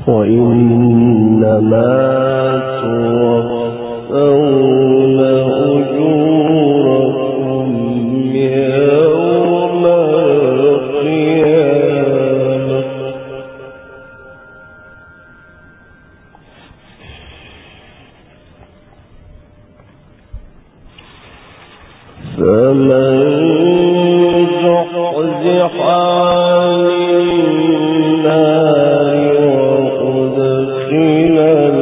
وإنما توفون أجوركم يوم القيامة فمن زحزح عن النار وأدخل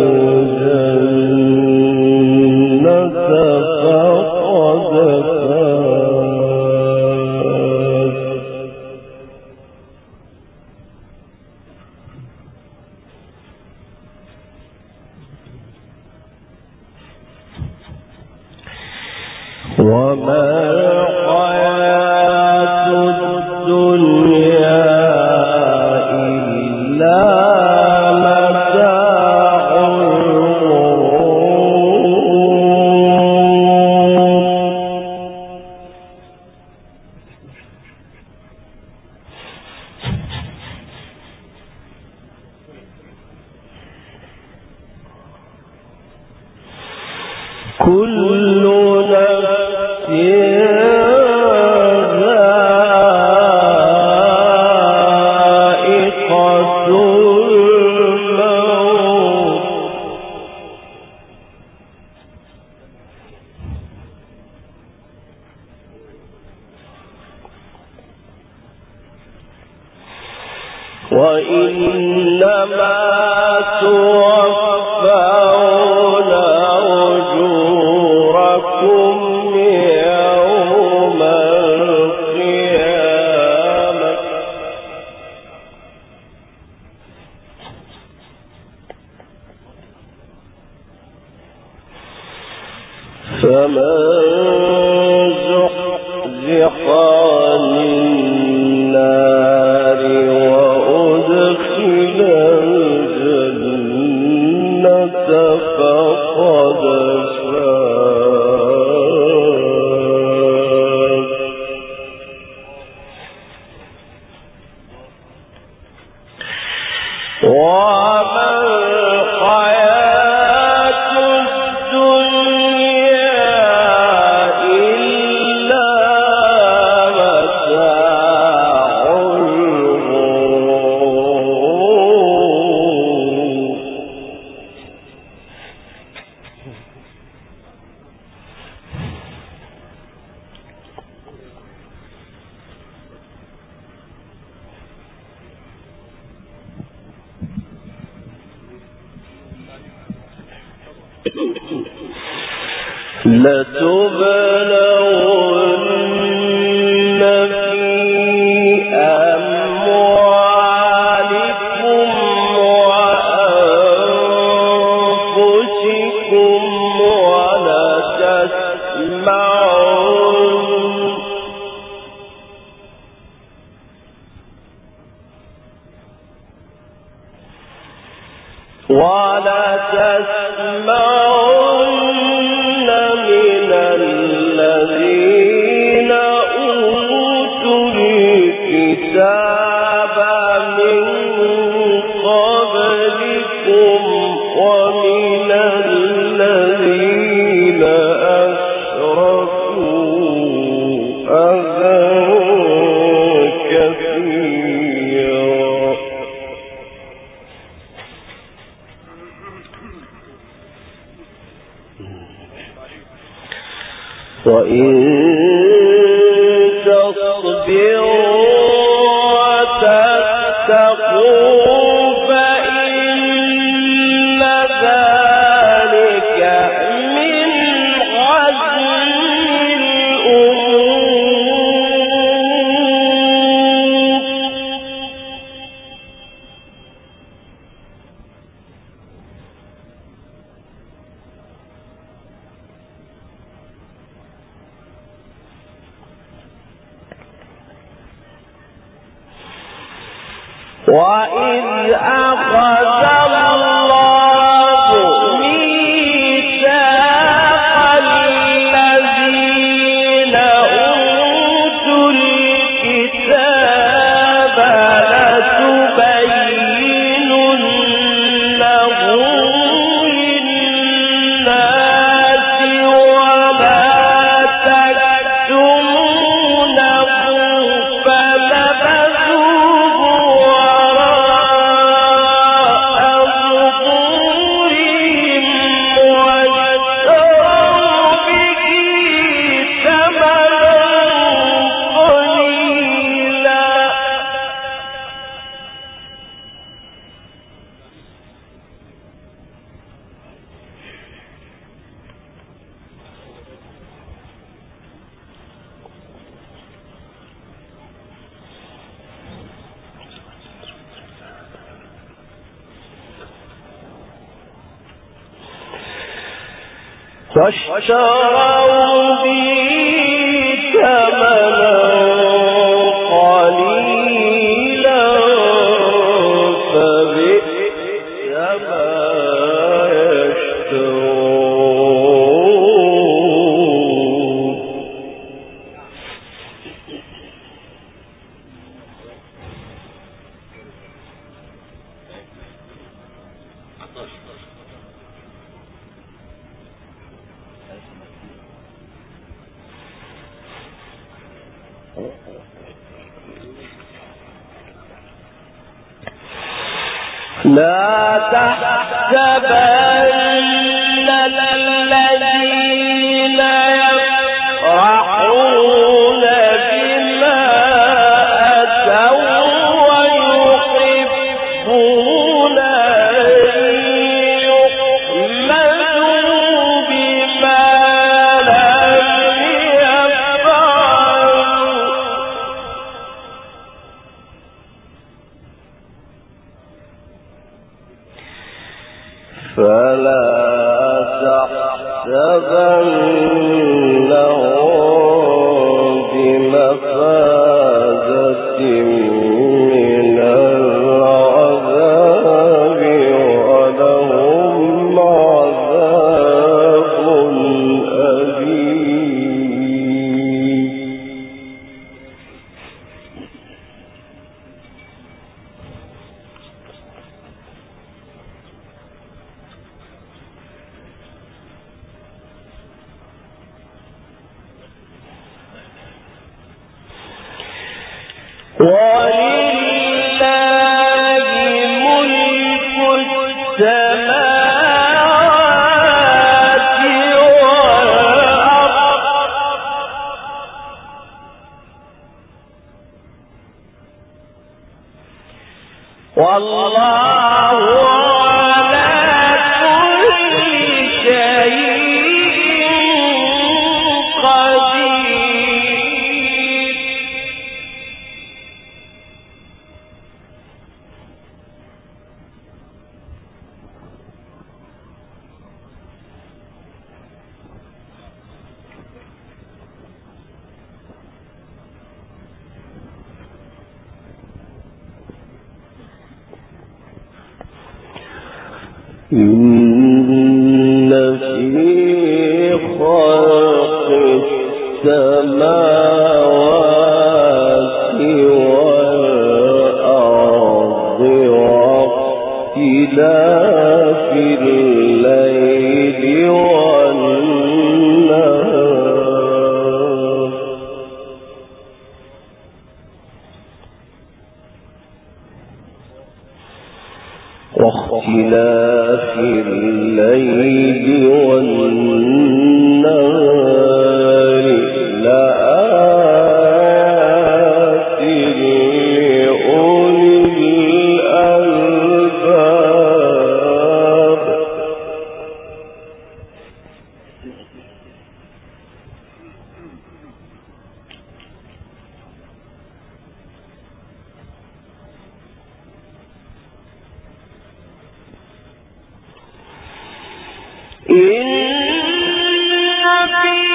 الجنة فقد فاز وما الحياة الدنيا إلا متاع الغرور كل نفس ذائقة الموت وإنما توفون أجوركم يوم القيامة فمن زحزح عن النار وأدخل الجنة فقد فاز وما الحياة الدنيا إلا متاع الغرور لتبلغن في أموالكم وأنفسكم ولتسمعن من الذين أوتوا الكتاب من قبلكم ومن الذين أشركوا أذى كثيرا وإن تصبروا وتتقوا فإن ذلك من عزم وَإِذْ أَخَذَ اللَّهُ مِيثَاقَ الَّذِينَ أُوتُوا الْكِتَابَ لَتُبَيِّنُنَّهُ واشتروا به ثمنا قليلا فبئس ما يشترون. لا تحسبن الذين يفرحون بما أتوا ويحبون أن يحمدوا بما لم يفعلوا فلا تحسبنهم بمفازة من العذاب ولهم عذاب أليم. ولله ملك السماوات والأرض والله على كل شيء قدير. إن في خلق السماوات والأرض واختلاف الليل والنهار واختلاف الليل والنهار لآيات لأولي الألباب. إن في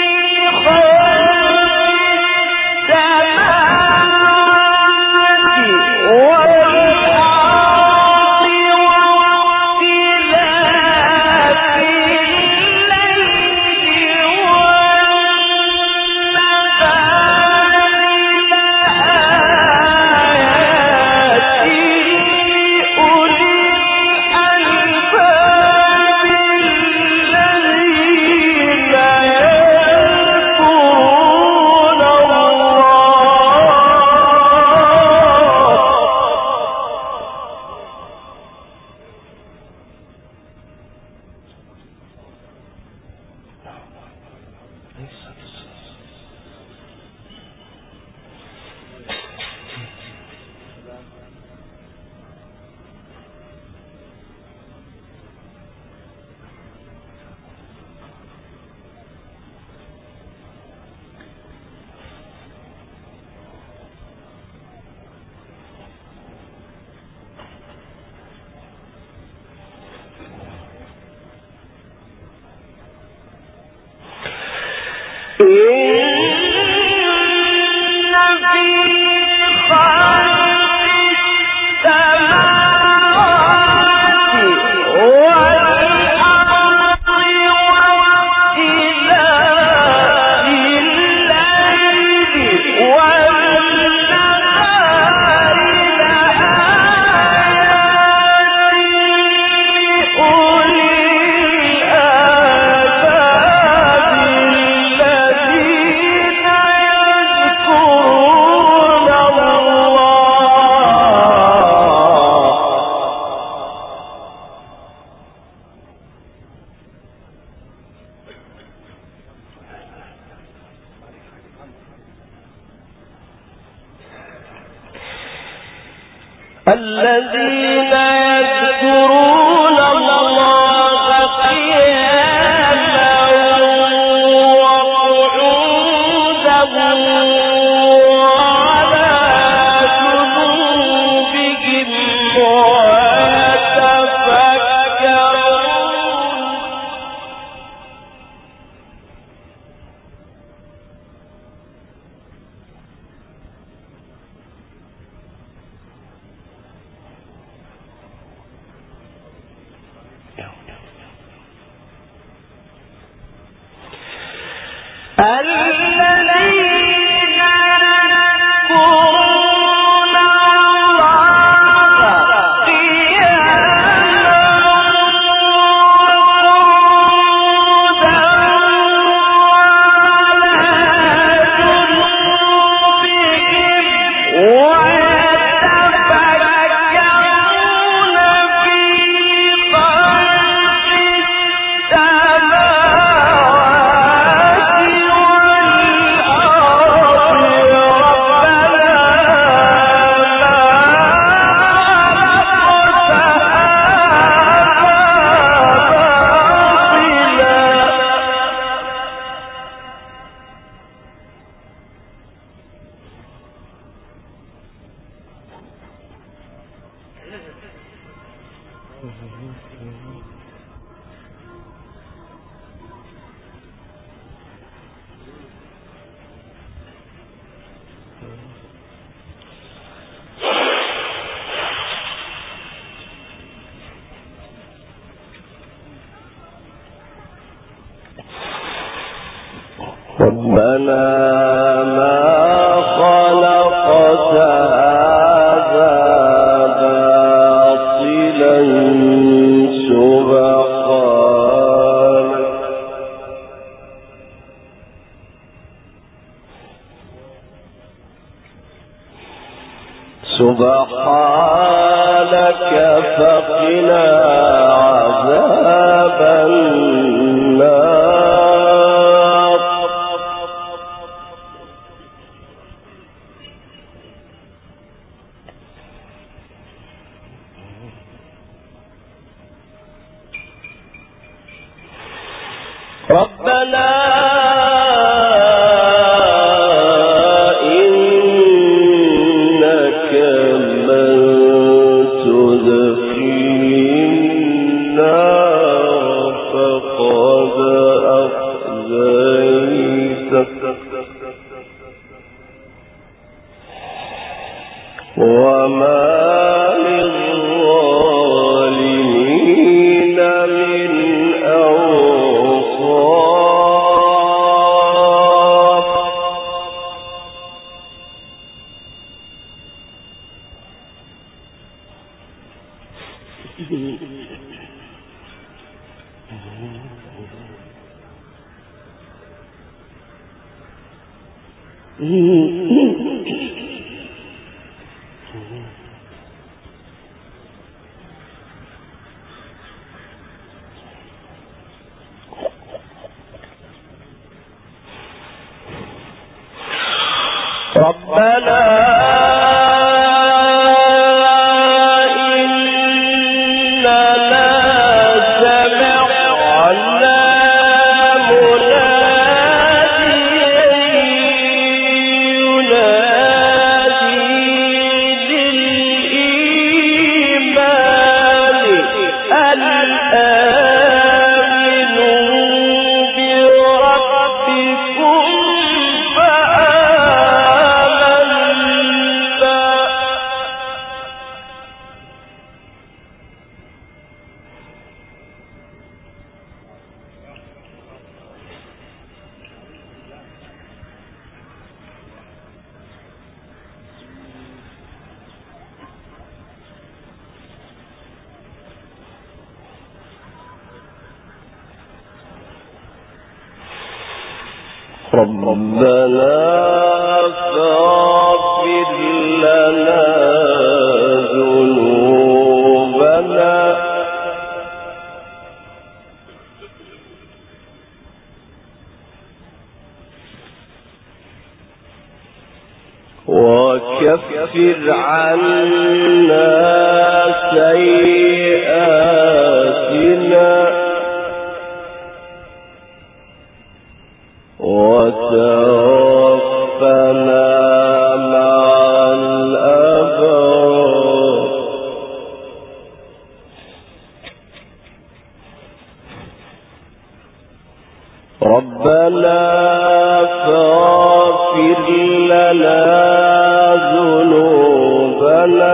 خلق السماوات والأرض واختلاف الليل والنهار لآيات لأولي الألباب الذين يذكرون الله قياما وقعودا وعلى جنوبهم ربنا ما خلقت هذا باطلا سبحانك فقنا عذاب النار. ربنا إنك من تدخل النار فقد أخزيته وما للظالمين من ربنا إننا سمعنا مناديا ينادي ربنا فاغفر لنا ذنوبنا وكفر عنا سيئاتنا وتوفنا مع الأبرار ربنا فاغفر لنا ذنوبنا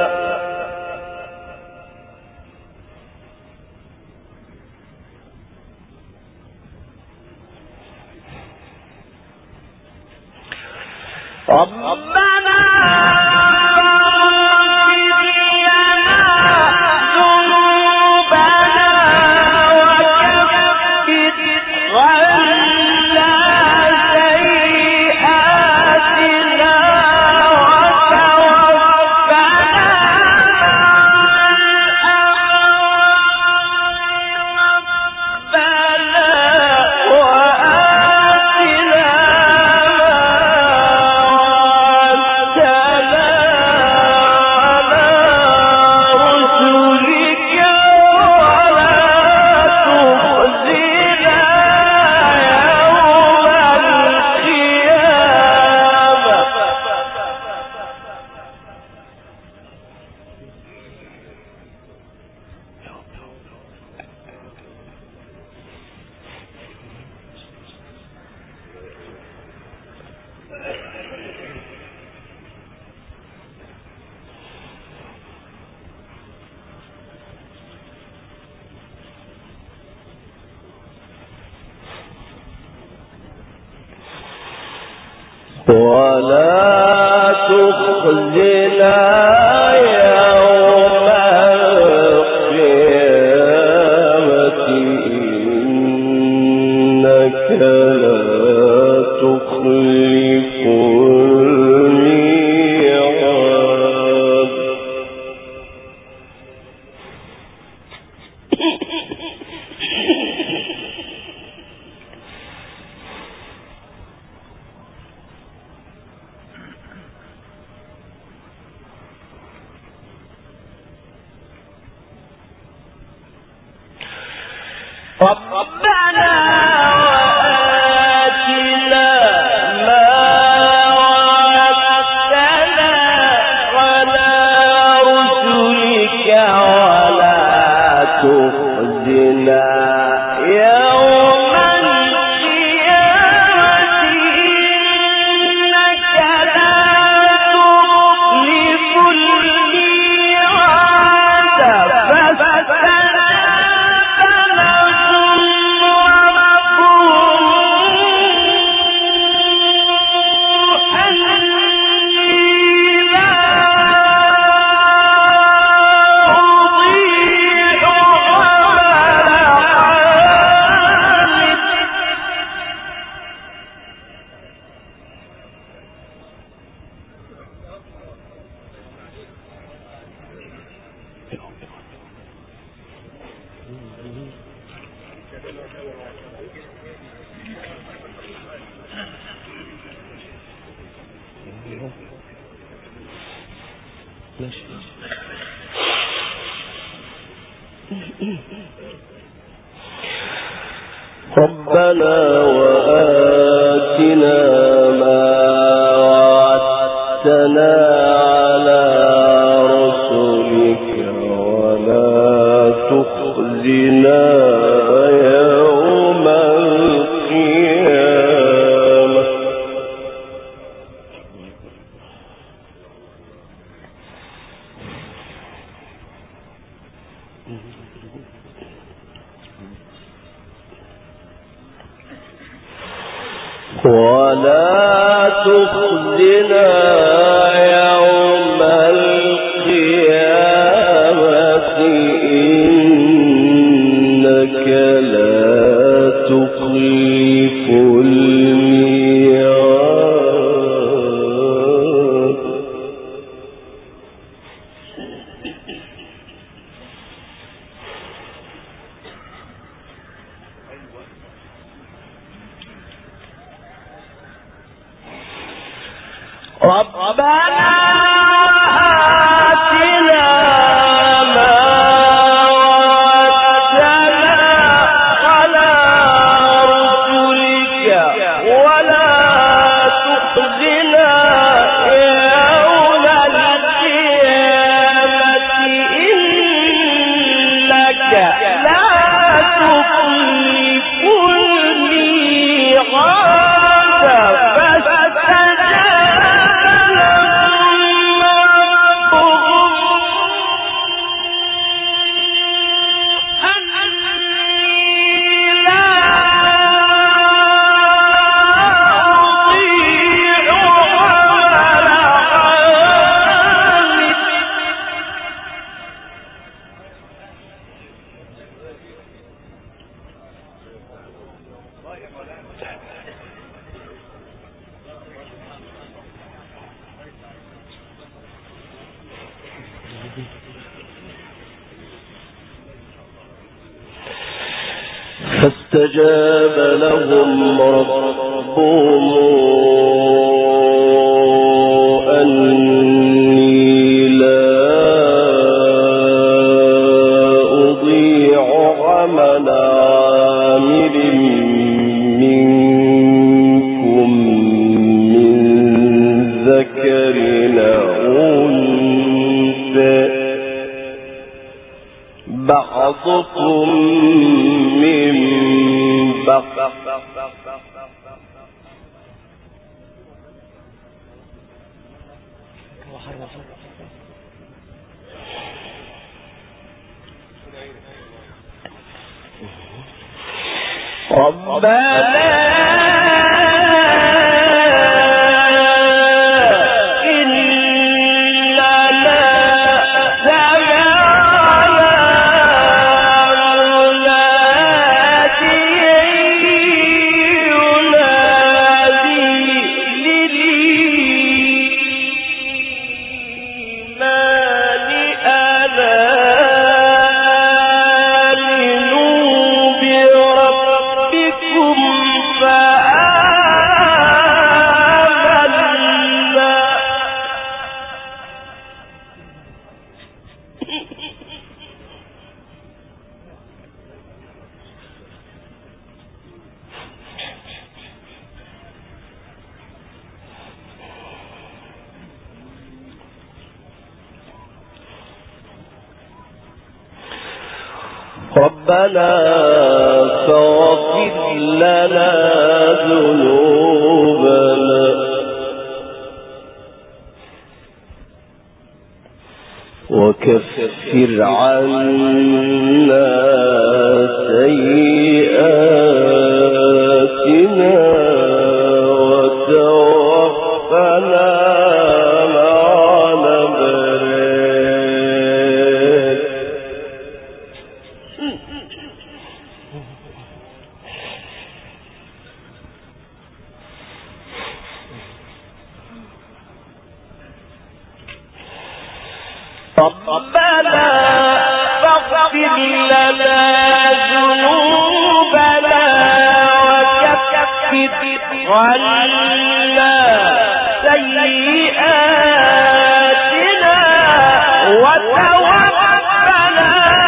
ولا تخزنا يوم القيامة إنك لا تخلف الميعاد ربنا وآتنا ما وعدتنا على رسلك ولا تخزنا يوم القيامة إنك لا تخلف الميعاد ربنا وآتنا ما وعدتنا على رسلك ولا تخزنا يوم القيامة ولا تخزنا يوم القيامة إنك لا تخلف الميعاد فاستجاب لهم ربهم أني لا أضيع عمل عامل منكم من ذكر أو أنثى بعضكم من بعض ربنا ربنا فاغفر لنا ذنوبنا وكفر عنا سيئاتنا وتوفنا ربنا فاغفر لنا ذنوبنا وكفر عنا سيئاتنا وتوفنا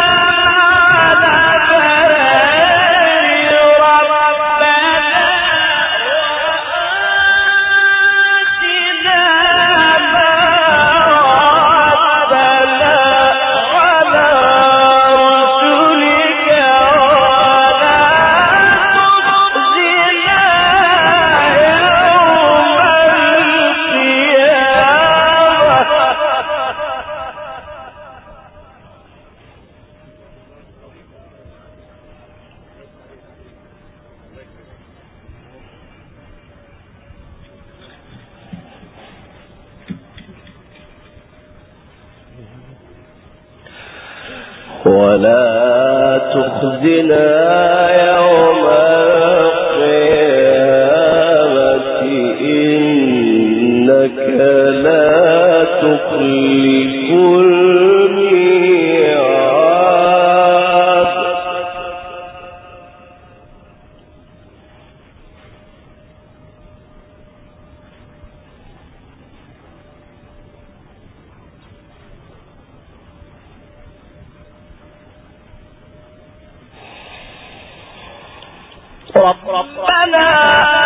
ولا تخزنا يوم القيامة إنك لا تخلف الميعاد ربنا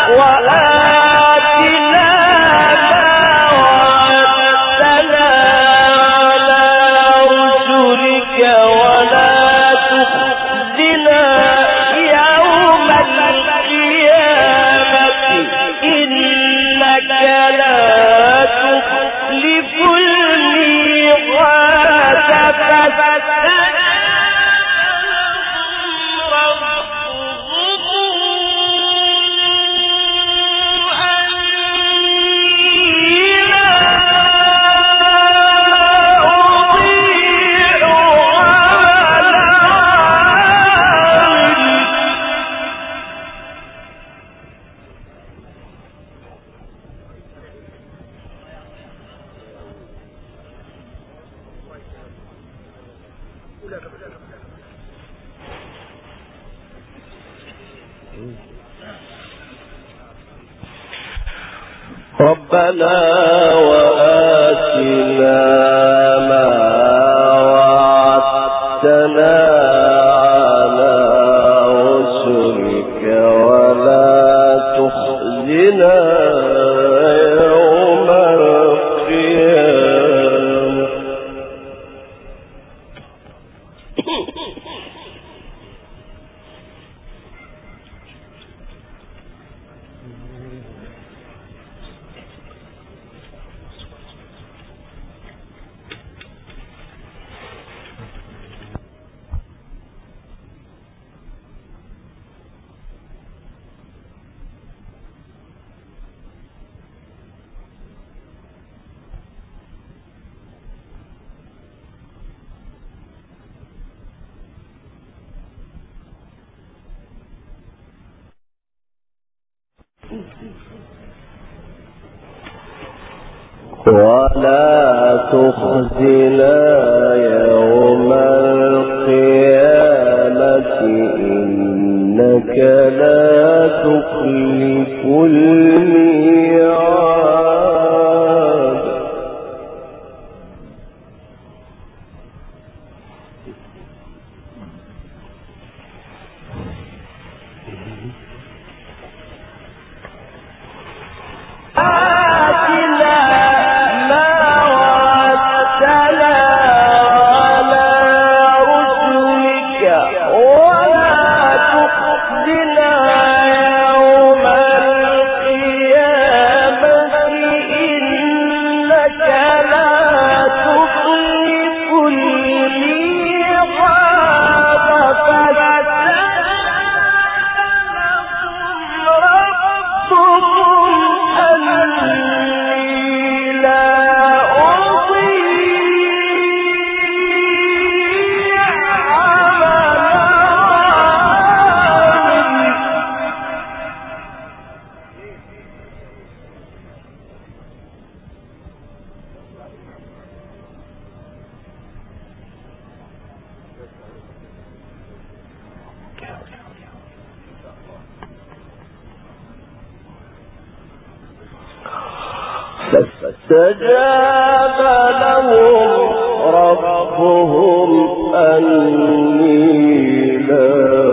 وآتنا ربنا وآتنا ما وعدتنا على رسلك ولا تخزنا يوم القيامة ولا تخزنا يوم القيامة إنك لا تخلف الميعاد فاستجاب لهم ربهم أني لا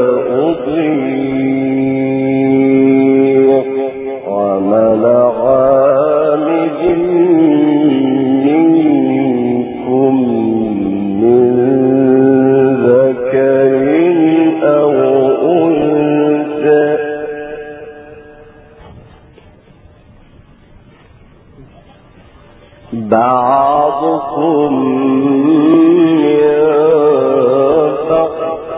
أضيع عمل عامل منكم من ذكر أو أنثى بعضكم من بعض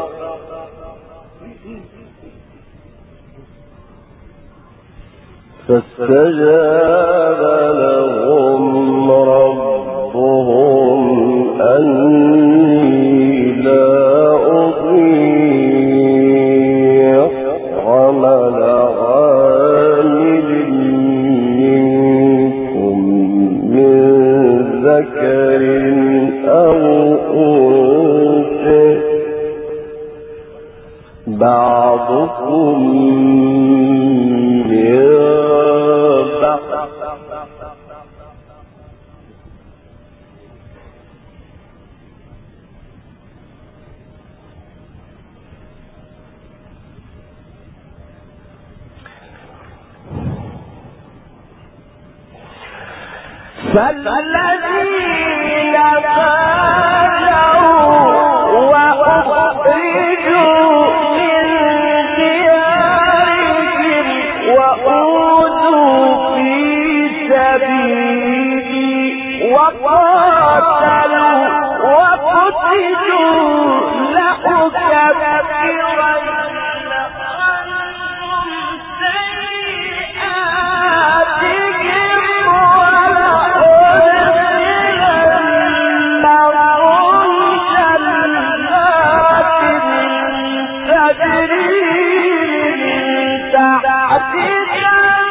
فاستجاب لهم ربهم أني لا أضيع عمل عامل منكم من ذكر أو أنثى بعضكم من بعض فالذين فاجروا وأخرجوا من ديارهم وأوذوا في سبيلي وقاتلوا وقتلوا لأكفرن عنهم سيئاتهم ولأدخلنهم جنات تجري من تحتها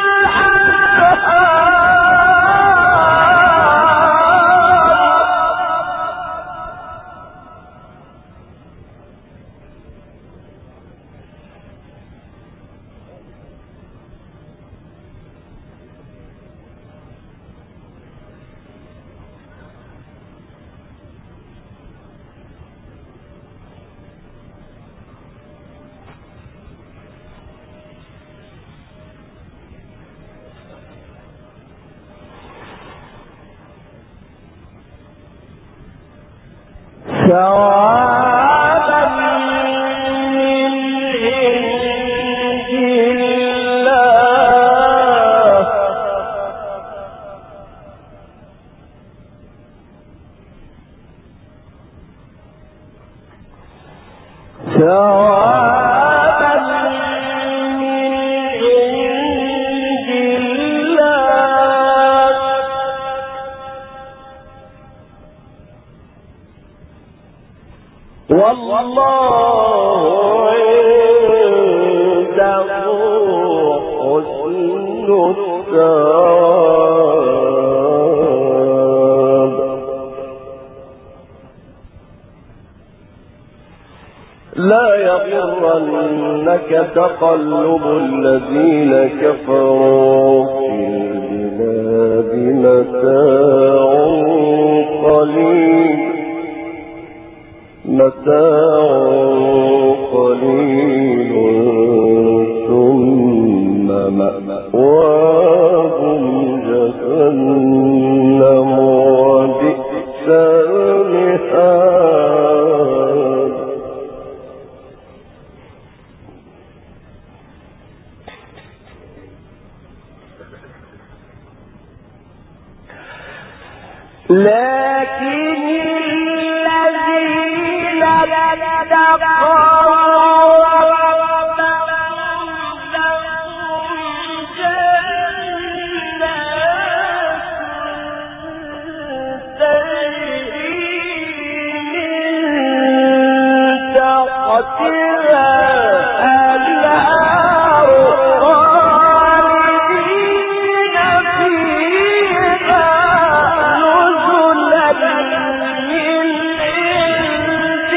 ثوابا من عند الله ثوابا من عند الله والله عنده حسن الثواب لا يغرنك تقلب الذين كفروا في البلاد متاع قليل ثم مأواهم جهنم وبئس المهاد لكن الذين اتقوا ربهم لهم جنات تجري من تحتها الأنهار خالدين فيها نزلا من عند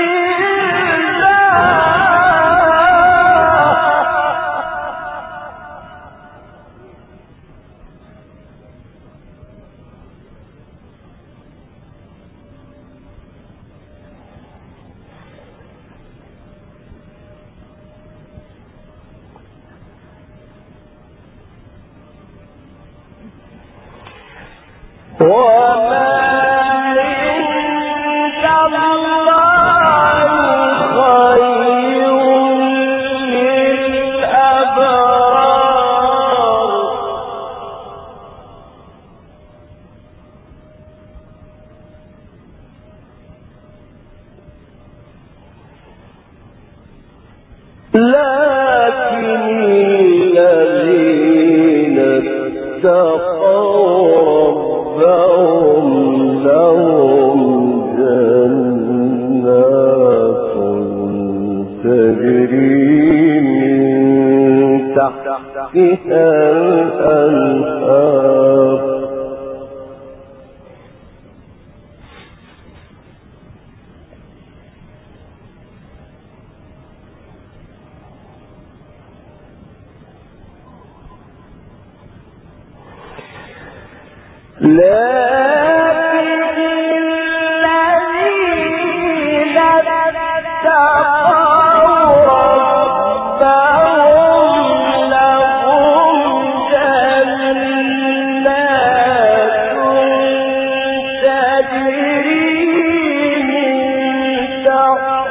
وما عند الله خير للأبرار لكن الذين اتقوا ربهم لهم جنات تجري من تحتها الأنهار لكن الذين اتقوا ربهم لهم جنات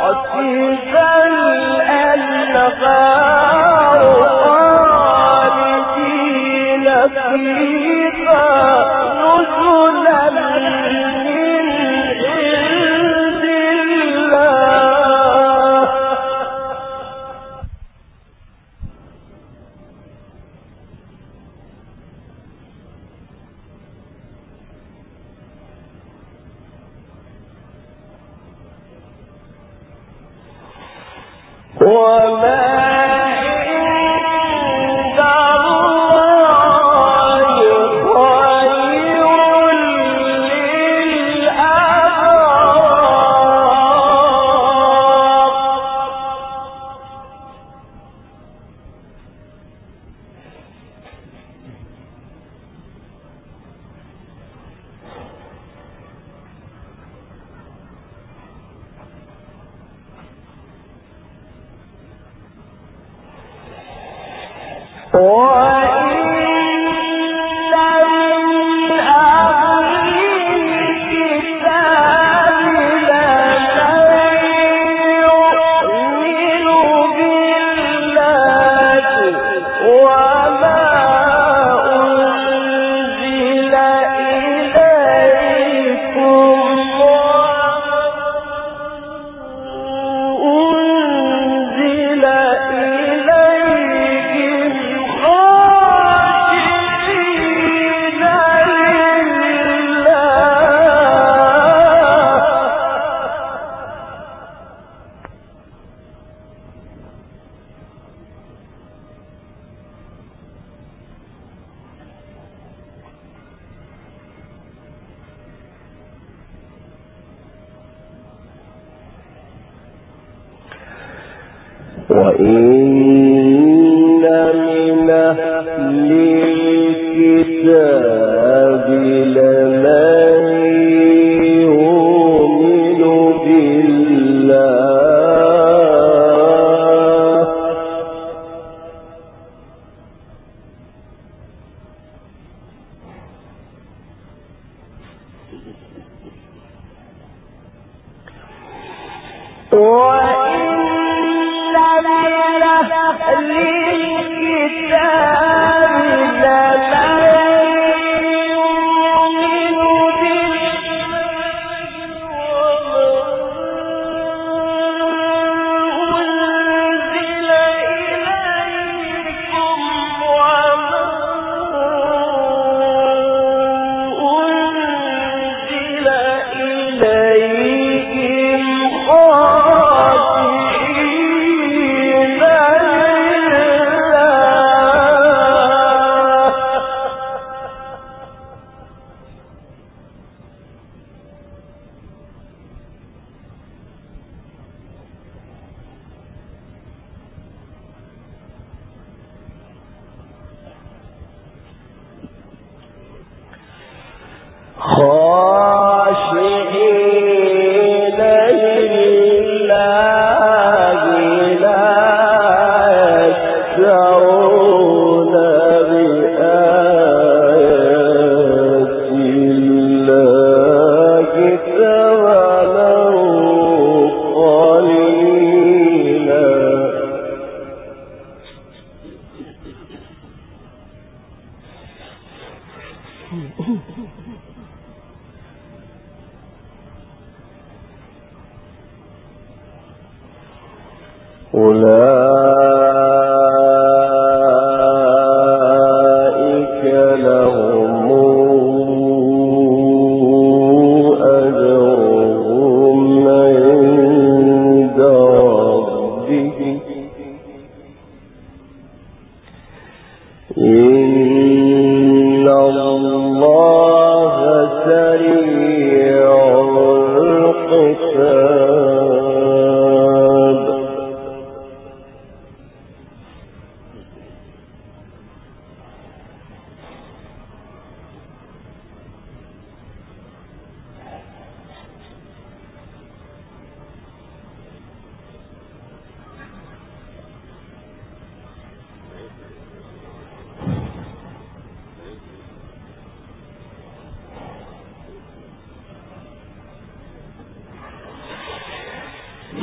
وإن من أهل الكتاب لمن يؤمن بالله أولئك لهم أجرهم عند ربهم إن الله سريع الحساب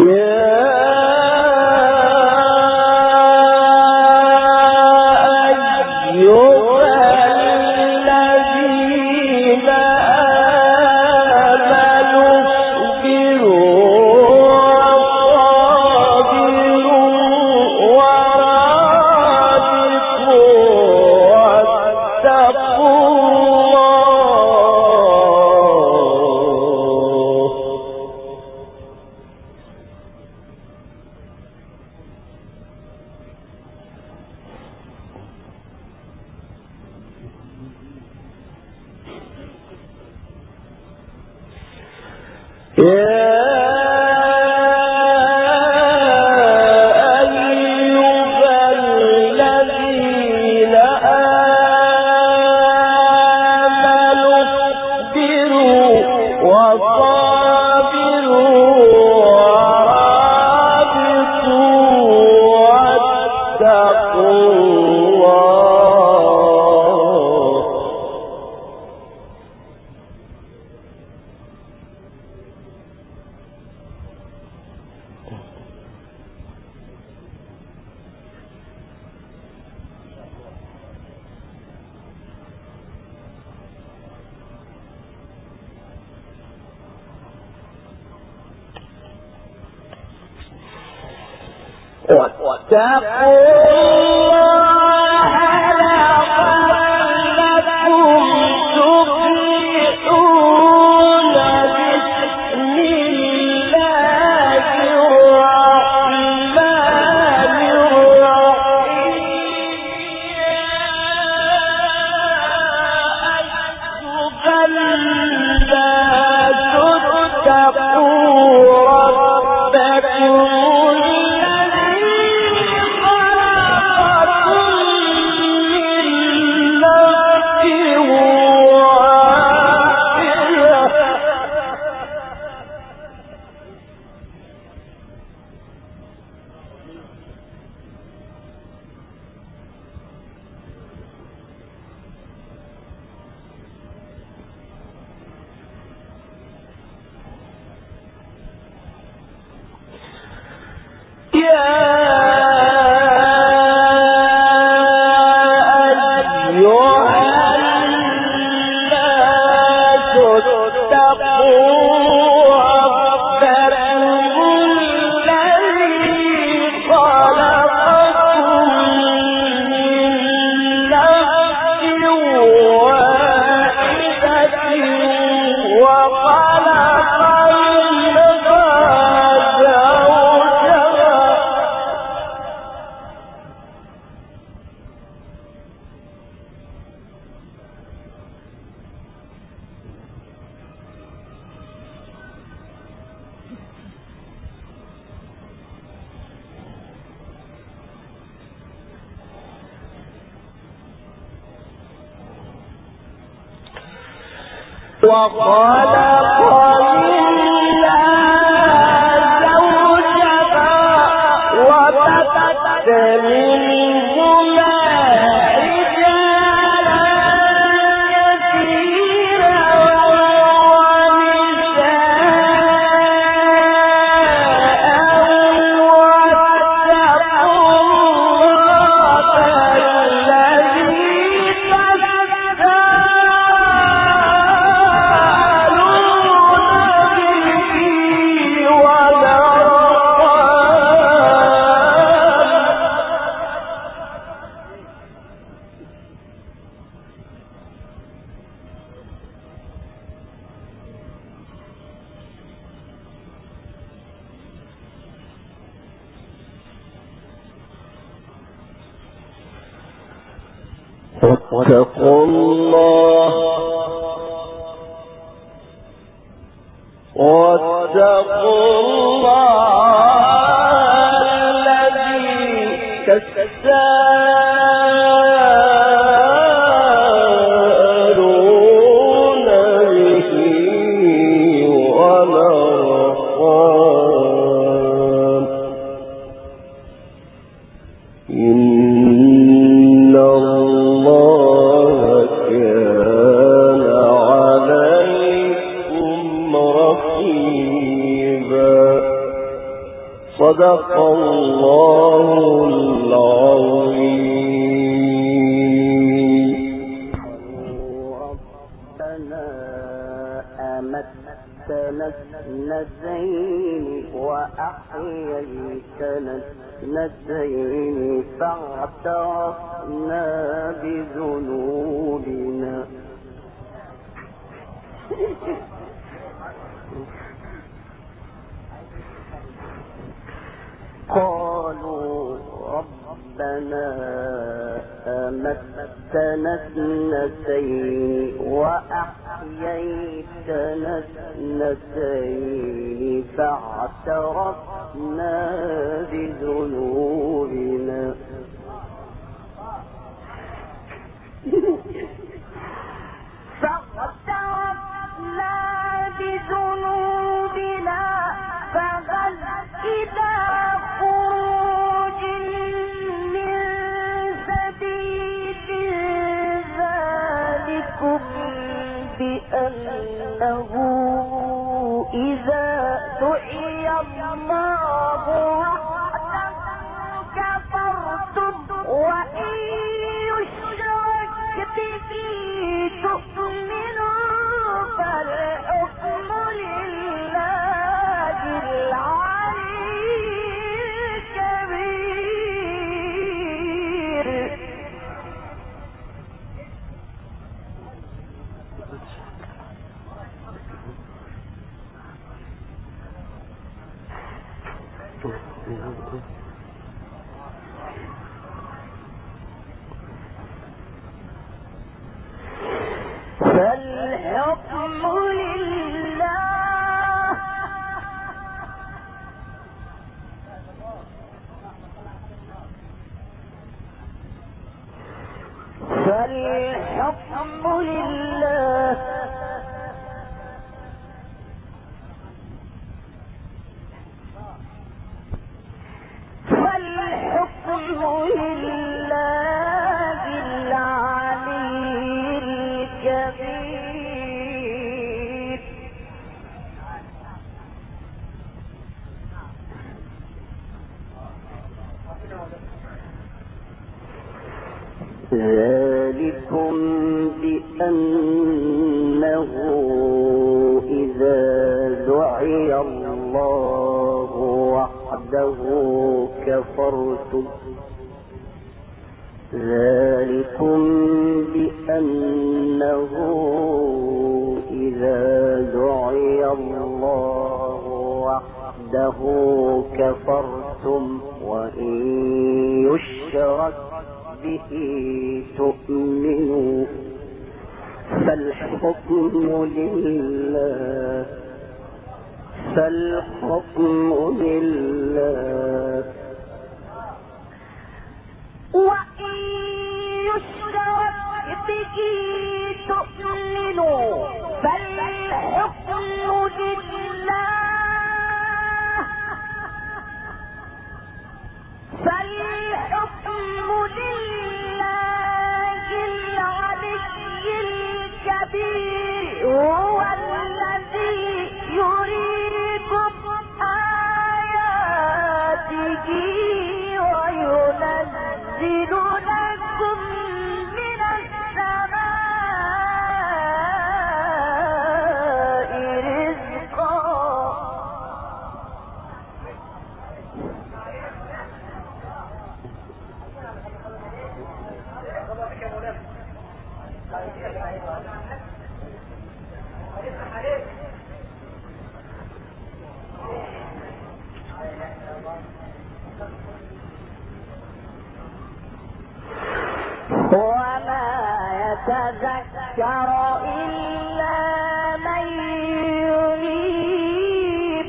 واتقوا الله الذي تساءلون به والأرحام إن الله كان عليكم رقيبا صدق الله العظيم. ربنا أمتنا اثنتين وأحييتنا اثنتين فاعترفنا بذنوبنا قالوا ربنا أمتنا اثنتين وأحييتنا اثنتين فاعترفنا بذنوبنا فهل إلى خروج من سبيل ذلكم بأنه إذا دعي الله وحده كفرتم وإن يشرك به تؤمنوا فالحكم لله العلي الكبير. فالحكم لله فالحكم لله فالحكم لله العلي الكبير. ذلكم بأنه إذا دعي الله وحده كفرتم ذلكم بأنه إذا دعي الله وحده كفرتم وإن يشرك به تؤمنوا فالحكم لله فالحكم لله وإن يشرك به تؤمنوا فالحكم لله فالحكم لله العلي الكبير. هو الذي يريكم آياته وينزل لكم من السماء رزقا. وما يتذكر إلا من ينيب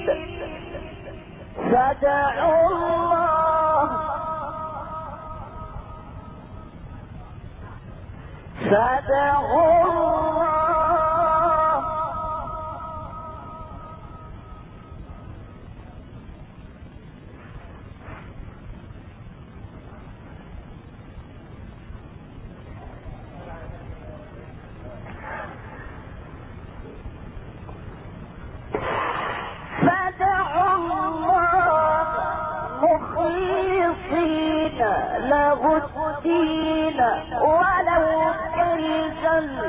فادعوا الله فادعوا الله له الدين ولو كره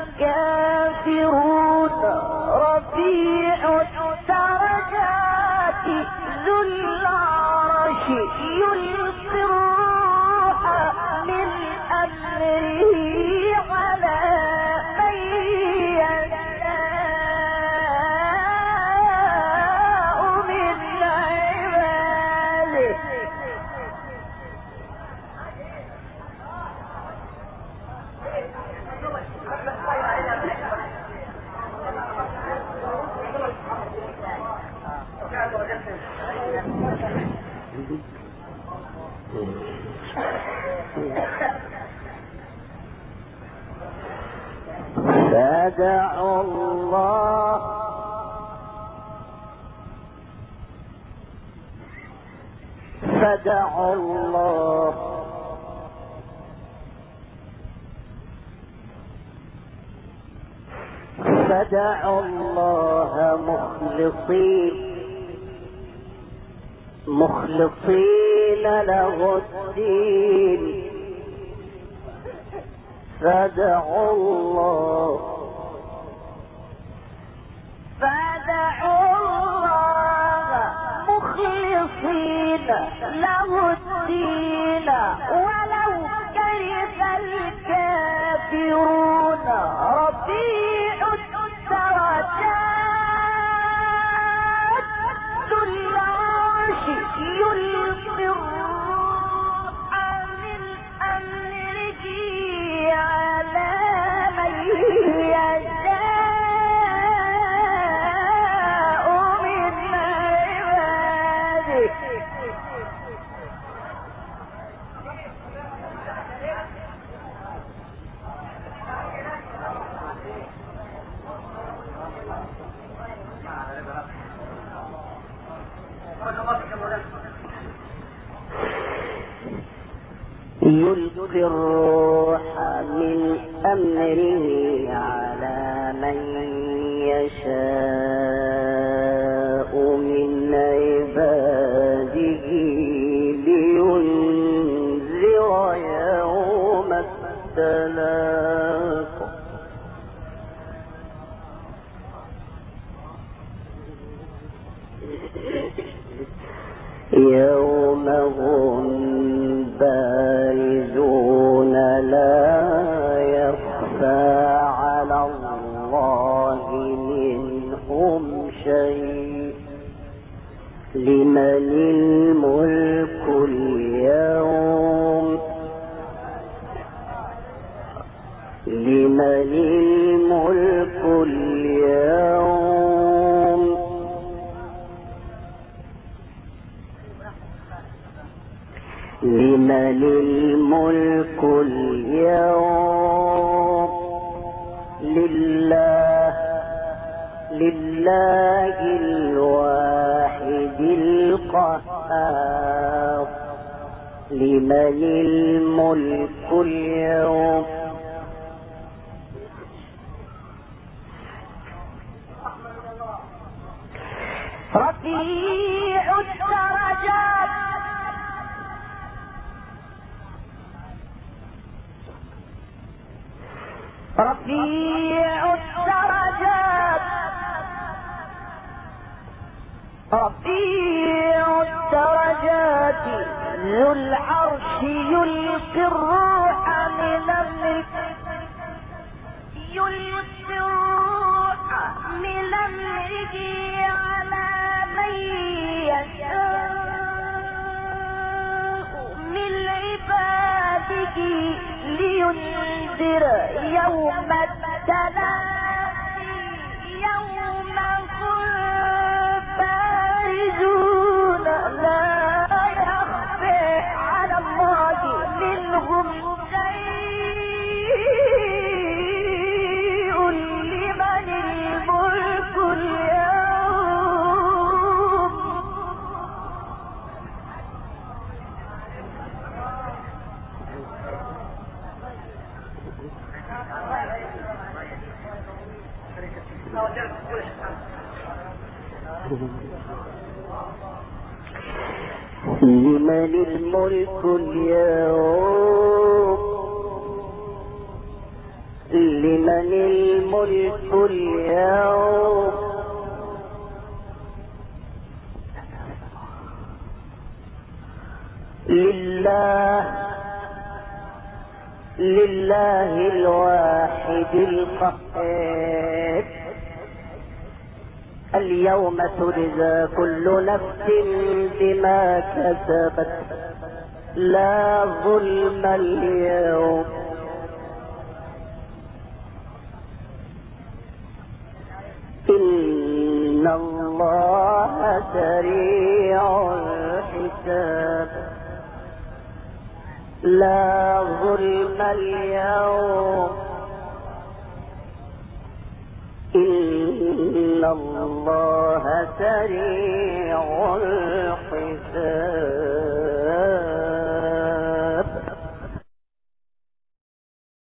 الكافرون رفيع الدرجات ذو العرش يلقي الروح من أمره على من يشاء من عباده فادعوا الله فادعوا الله فادعوا الله مخلصين له الدين فادعوا الله مخلصين له الدين ولو كره الكافرون رفيع الدرجات ذو العرش يلقي الروح من أمره على من يشاء من عباده يلقي الروح من أمره على من يشاء من عباده لينذر يوم التلاق يوم هم بارزون لا يخفى على الله منهم شيء لمن الملك اليوم لمن الملك اليوم لمن الملك اليوم لله الواحد القهار لمن الملك اليوم رفيع الدرجات رفيع الدرجات ذو العرش يلقي الروح من أمره على من يشاء من عباده لينذر يوم التلاقي يوم هم بارزون لا يخفى على الله منهم شيء لمن الملك اليوم لمن الملك اليوم لمن الملك اليوم لله الواحد القهار. اليوم تجزى كل نفس بما كسبت لا ظلم اليوم. إن الله سريع الحساب لا ظلم اليوم. إن الله سريع الحساب.